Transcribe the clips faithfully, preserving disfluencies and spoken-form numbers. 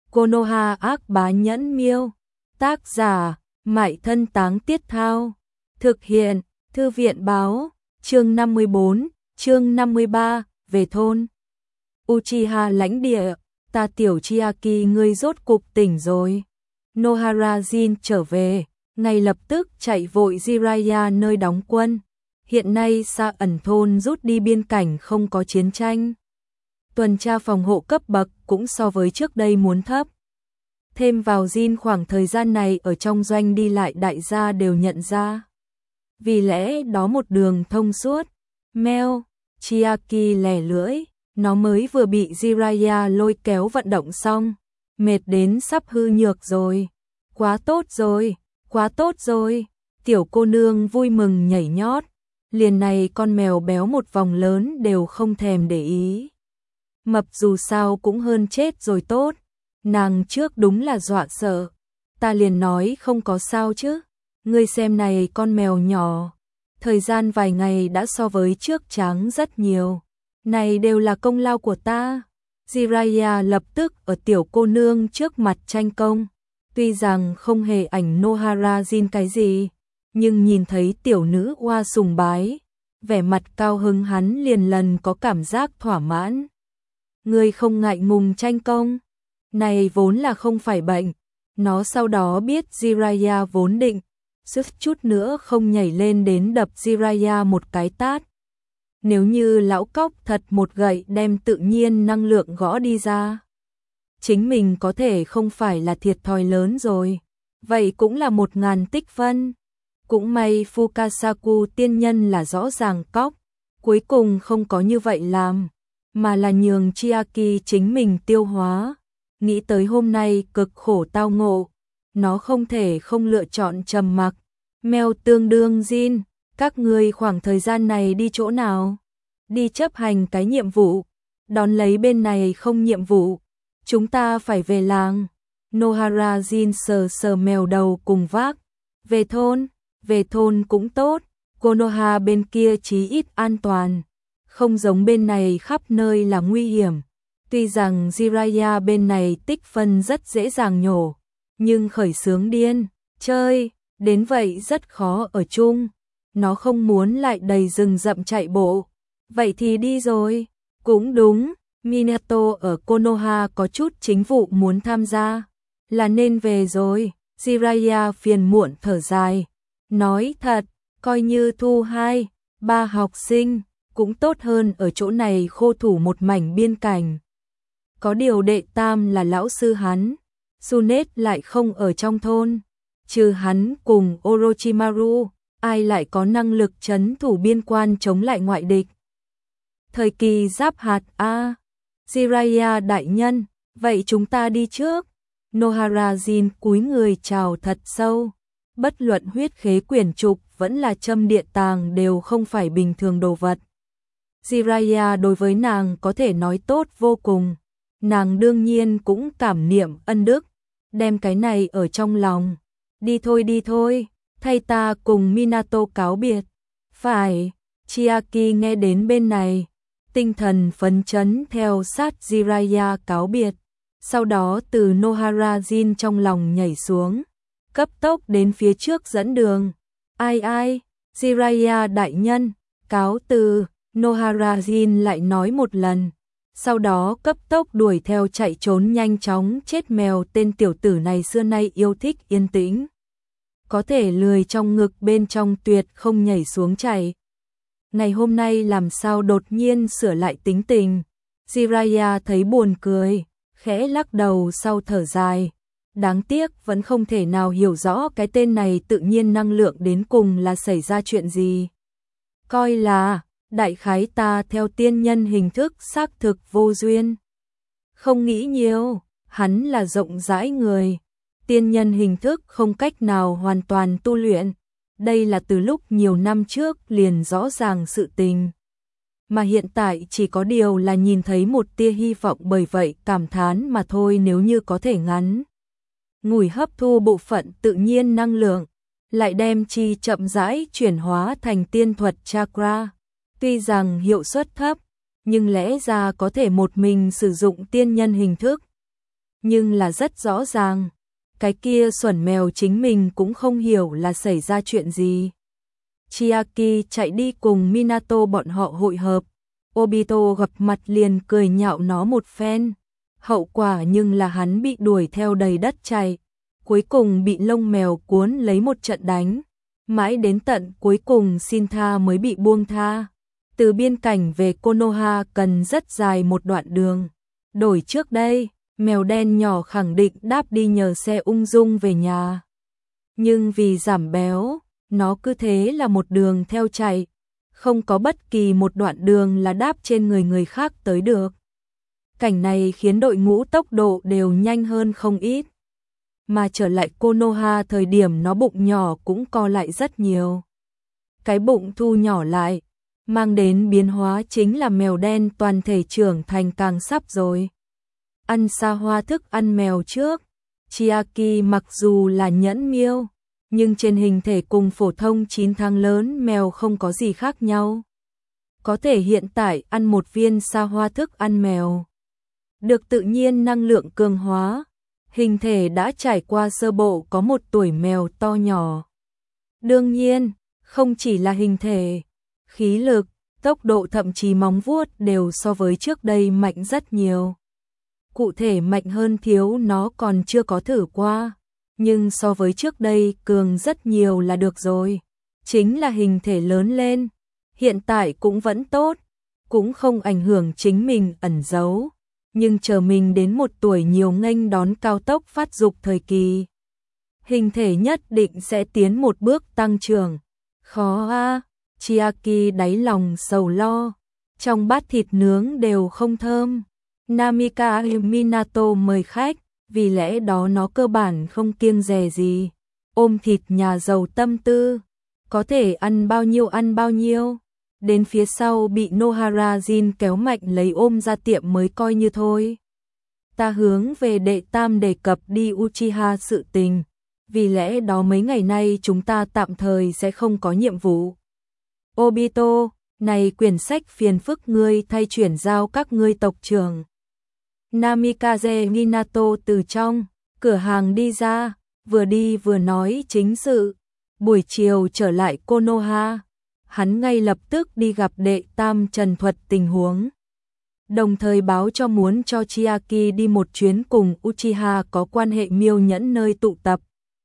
Konoha ác bá nhẫn miêu. Tác giả, Mại Thân Táng Tiết Thao. Thực hiện, Thư viện báo. Chương năm mươi bốn, chương năm mươi ba, về thôn. Uchiha lãnh địa, ta tiểu Chiaki ngươi rốt cục tỉnh rồi. Nohara Jin trở về, ngay lập tức chạy vội Jiraiya nơi đóng quân. Hiện nay Sa ẩn thôn rút đi biên cảnh không có chiến tranh. Tuần tra phòng hộ cấp bậc cũng so với trước đây muốn thấp. Thêm vào Jin khoảng thời gian này ở trong doanh đi lại đại gia đều nhận ra. Vì lẽ đó một đường thông suốt. Meo, Chiaki lẻ lưỡi, nó mới vừa bị Jiraiya lôi kéo vận động xong. Mệt đến sắp hư nhược rồi. Quá tốt rồi, quá tốt rồi. Tiểu cô nương vui mừng nhảy nhót. Liền này con mèo béo một vòng lớn đều không thèm để ý. Mập dù sao cũng hơn chết rồi tốt. Nàng trước đúng là dọa sợ. Ta liền nói không có sao chứ. Ngươi xem này con mèo nhỏ. Thời gian vài ngày đã so với trước trắng rất nhiều. Này đều là công lao của ta. Jiraiya lập tức ở tiểu cô nương trước mặt tranh công. Tuy rằng không hề ảnh Nohara Jin cái gì. Nhưng nhìn thấy tiểu nữ oa sùng bái. Vẻ mặt cao hứng hắn liền lần có cảm giác thỏa mãn. Ngươi không ngại ngùng tranh công. Này vốn là không phải bệnh. Nó sau đó biết Jiraiya vốn định. Sức chút nữa không nhảy lên đến đập Jiraiya một cái tát. Nếu như lão cóc thật một gậy đem tự nhiên năng lượng gõ đi ra. Chính mình có thể không phải là thiệt thòi lớn rồi. Vậy cũng là một ngàn tích phân. Cũng may Fukasaku tiên nhân là rõ ràng cóc. Cuối cùng không có như vậy làm. Mà là nhường Chiaki chính mình tiêu hóa. Nghĩ tới hôm nay cực khổ tao ngộ. Nó không thể không lựa chọn trầm mặc. Mèo tương đương Jin, các ngươi khoảng thời gian này đi chỗ nào? Đi chấp hành cái nhiệm vụ. Đón lấy bên này không nhiệm vụ. Chúng ta phải về làng. Nohara Jin sờ sờ mèo đầu cùng vác. Về thôn, về thôn cũng tốt. Konoha bên kia chí ít an toàn. Không giống bên này khắp nơi là nguy hiểm. Tuy rằng Jiraiya bên này tích phân rất dễ dàng nhổ. Nhưng khởi sướng điên, chơi, đến vậy rất khó ở chung. Nó không muốn lại đầy rừng rậm chạy bộ. Vậy thì đi rồi. Cũng đúng, Minato ở Konoha có chút chính vụ muốn tham gia. Là nên về rồi. Jiraiya phiền muộn thở dài. Nói thật, coi như thu hai, ba học sinh, cũng tốt hơn ở chỗ này khô thủ một mảnh biên cảnh. Có điều đệ tam là lão sư hắn. Sunet lại không ở trong thôn. Trừ hắn cùng Orochimaru, ai lại có năng lực trấn thủ biên quan chống lại ngoại địch. Thời kỳ giáp hạt A. Jiraiya đại nhân, vậy chúng ta đi trước. Nohara Jin cúi người chào thật sâu. Bất luận huyết khế quyển trục vẫn là châm địa tàng đều không phải bình thường đồ vật. Jiraiya đối với nàng có thể nói tốt vô cùng. Nàng đương nhiên cũng cảm niệm ân đức. Đem cái này ở trong lòng. Đi thôi đi thôi, thay ta cùng Minato cáo biệt. Phải, Chiaki nghe đến bên này. Tinh thần phấn chấn theo sát Jiraiya cáo biệt. Sau đó từ Nohara Jin trong lòng nhảy xuống. Cấp tốc đến phía trước dẫn đường. Ai ai, Jiraiya đại nhân, cáo từ. Nohara Jin lại nói một lần. Sau đó cấp tốc đuổi theo chạy trốn nhanh chóng chết mèo tên tiểu tử này xưa nay yêu thích yên tĩnh. Có thể lười trong ngực bên trong tuyệt không nhảy xuống chạy. Ngày hôm nay làm sao đột nhiên sửa lại tính tình. Jiraiya thấy buồn cười, khẽ lắc đầu sau thở dài. Đáng tiếc vẫn không thể nào hiểu rõ cái tên này tự nhiên năng lượng đến cùng là xảy ra chuyện gì. Coi là đại khái ta theo tiên nhân hình thức xác thực vô duyên. Không nghĩ nhiều, hắn là rộng rãi người. Tiên nhân hình thức không cách nào hoàn toàn tu luyện. Đây là từ lúc nhiều năm trước liền rõ ràng sự tình. Mà hiện tại chỉ có điều là nhìn thấy một tia hy vọng bởi vậy cảm thán mà thôi nếu như có thể ngắn. Ngủi hấp thu bộ phận tự nhiên năng lượng, lại đem chi chậm rãi chuyển hóa thành tiên thuật chakra. Tuy rằng hiệu suất thấp, nhưng lẽ ra có thể một mình sử dụng tiên nhân hình thức. nhưng là rất rõ ràng, cái kia xuẩn mèo chính mình cũng không hiểu là xảy ra chuyện gì. Chiaki chạy đi cùng Minato bọn họ hội hợp, Obito gặp mặt liền cười nhạo nó một phen, hậu quả nhưng là hắn bị đuổi theo đầy đất chạy, cuối cùng bị lông mèo cuốn lấy một trận đánh, mãi đến tận cuối cùng xin tha mới bị buông tha. Từ biên cảnh về Konoha cần rất dài một đoạn đường, đổi trước đây, mèo đen nhỏ khẳng định đáp đi nhờ xe ung dung về nhà. Nhưng vì giảm béo, nó cứ thế là một đường theo chạy, không có bất kỳ một đoạn đường là đáp trên người người khác tới được. Cảnh này khiến đội ngũ tốc độ đều nhanh hơn không ít. Mà trở lại Konoha thời điểm nó bụng nhỏ cũng co lại rất nhiều. Cái bụng thu nhỏ lại, mang đến biến hóa chính là mèo đen toàn thể trưởng thành càng sắp rồi. Ăn xa hoa thức ăn mèo trước, Chiaki mặc dù là nhẫn miêu, nhưng trên hình thể cùng phổ thông chín tháng lớn mèo không có gì khác nhau. Có thể hiện tại ăn một viên xa hoa thức ăn mèo, được tự nhiên năng lượng cường hóa, hình thể đã trải qua sơ bộ có một tuổi mèo to nhỏ. Đương nhiên, không chỉ là hình thể, khí lực, tốc độ thậm chí móng vuốt đều so với trước đây mạnh rất nhiều. Cụ thể mạnh hơn thiếu nó còn chưa có thử qua, nhưng so với trước đây cường rất nhiều là được rồi. Chính là hình thể lớn lên, hiện tại cũng vẫn tốt, cũng không ảnh hưởng chính mình ẩn giấu, nhưng chờ mình đến một tuổi nhiều nghênh đón cao tốc phát dục thời kỳ, hình thể nhất định sẽ tiến một bước tăng trưởng. Khó a, Chiaki đáy lòng sầu lo, trong bát thịt nướng đều không thơm. Namika Minato mời khách, vì lẽ đó nó cơ bản không kiêng dè gì, ôm thịt nhà giàu tâm tư, có thể ăn bao nhiêu ăn bao nhiêu, đến phía sau bị Nohara Jin kéo mạnh lấy ôm ra tiệm mới coi như thôi. Ta hướng về đệ tam đề cập đi Uchiha sự tình, vì lẽ đó mấy ngày nay chúng ta tạm thời sẽ không có nhiệm vụ. Obito, này quyển sách phiền phức ngươi thay chuyển giao các ngươi tộc trưởng. Namikaze Minato từ trong cửa hàng đi ra, vừa đi vừa nói chính sự. Buổi chiều trở lại Konoha, hắn ngay lập tức đi gặp đệ tam trần thuật tình huống, đồng thời báo cho muốn cho Chiaki đi một chuyến cùng Uchiha có quan hệ miêu nhẫn nơi tụ tập.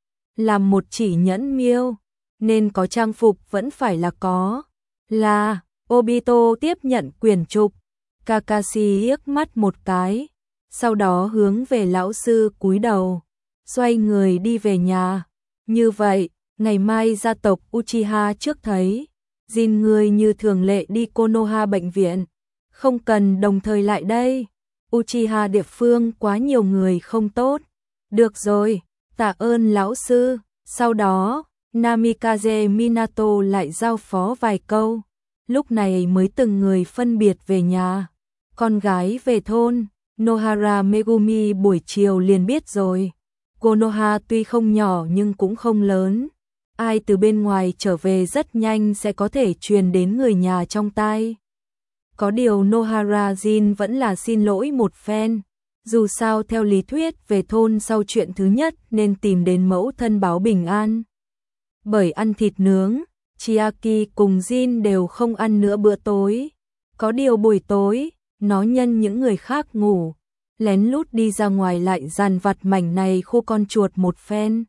Làm một chỉ nhẫn miêu, nên có trang phục vẫn phải là có. Là, Obito tiếp nhận quyển trục, Kakashi liếc mắt một cái, sau đó hướng về lão sư cúi đầu, xoay người đi về nhà. Như vậy, ngày mai gia tộc Uchiha trước thấy, Jin người như thường lệ đi Konoha bệnh viện, không cần đồng thời lại đây. Uchiha địa phương quá nhiều người không tốt. Được rồi, tạ ơn lão sư. Sau đó, Namikaze Minato lại giao phó vài câu, lúc này mới từng người phân biệt về nhà. Con gái về thôn, Nohara Megumi buổi chiều liền biết rồi. Konoha tuy không nhỏ nhưng cũng không lớn. Ai từ bên ngoài trở về rất nhanh sẽ có thể truyền đến người nhà trong tai. Có điều Nohara Jin vẫn là xin lỗi một phen. Dù sao theo lý thuyết về thôn sau chuyện thứ nhất nên tìm đến mẫu thân báo bình an. Bởi ăn thịt nướng, Chiaki cùng Jin đều không ăn nữa bữa tối. Có điều buổi tối, nó nhân những người khác ngủ, lén lút đi ra ngoài lại dàn vặt mảnh này khô con chuột một phen.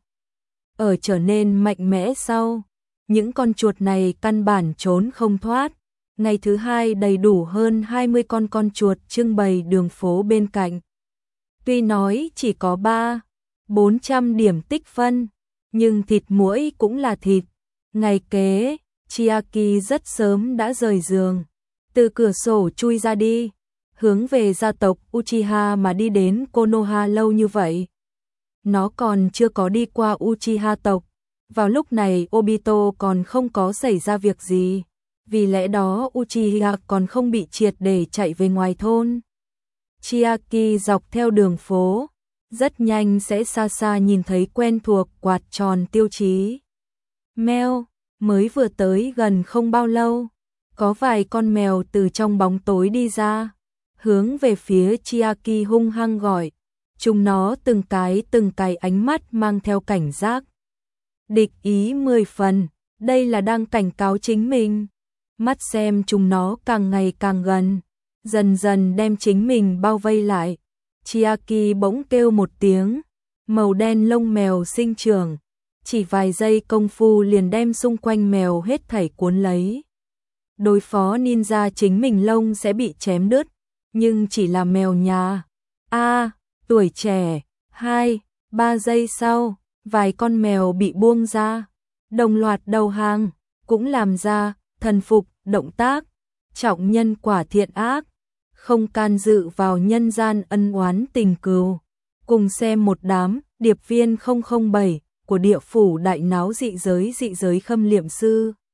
Ở trở nên mạnh mẽ sau, những con chuột này căn bản trốn không thoát. Ngày thứ hai đầy đủ hơn hai mươi con con chuột trưng bày đường phố bên cạnh. Tuy nói chỉ có ba, bốn trăm điểm tích phân, nhưng thịt muỗi cũng là thịt. Ngày kế, Chiaki rất sớm đã rời giường, từ cửa sổ chui ra đi, hướng về gia tộc Uchiha mà đi đến Konoha lâu như vậy. Nó còn chưa có đi qua Uchiha tộc, vào lúc này Obito còn không có xảy ra việc gì, vì lẽ đó Uchiha còn không bị triệt để chạy về ngoài thôn. Chiaki dọc theo đường phố, rất nhanh sẽ xa xa nhìn thấy quen thuộc quạt tròn tiêu chí. Mèo, mới vừa tới gần không bao lâu, có vài con mèo từ trong bóng tối đi ra, hướng về phía Chiaki hung hăng gọi. chúng nó từng cái từng cái ánh mắt mang theo cảnh giác. Địch ý mười phần, đây là đang cảnh cáo chính mình. Mắt xem chúng nó càng ngày càng gần, dần dần đem chính mình bao vây lại. Chiaki bỗng kêu một tiếng, màu đen lông mèo sinh trưởng, chỉ vài giây công phu liền đem xung quanh mèo hết thảy cuốn lấy. Đối phó ninja chính mình lông sẽ bị chém đứt, nhưng chỉ là mèo nhà. A, tuổi trẻ, hai, ba giây sau, vài con mèo bị buông ra, đồng loạt đầu hàng, cũng làm ra thần phục động tác, trọng nhân quả thiện ác, không can dự vào nhân gian ân oán tình cừu. Cùng xem một đám điệp viên không không bảy của địa phủ đại náo dị giới dị giới khâm liệm sư.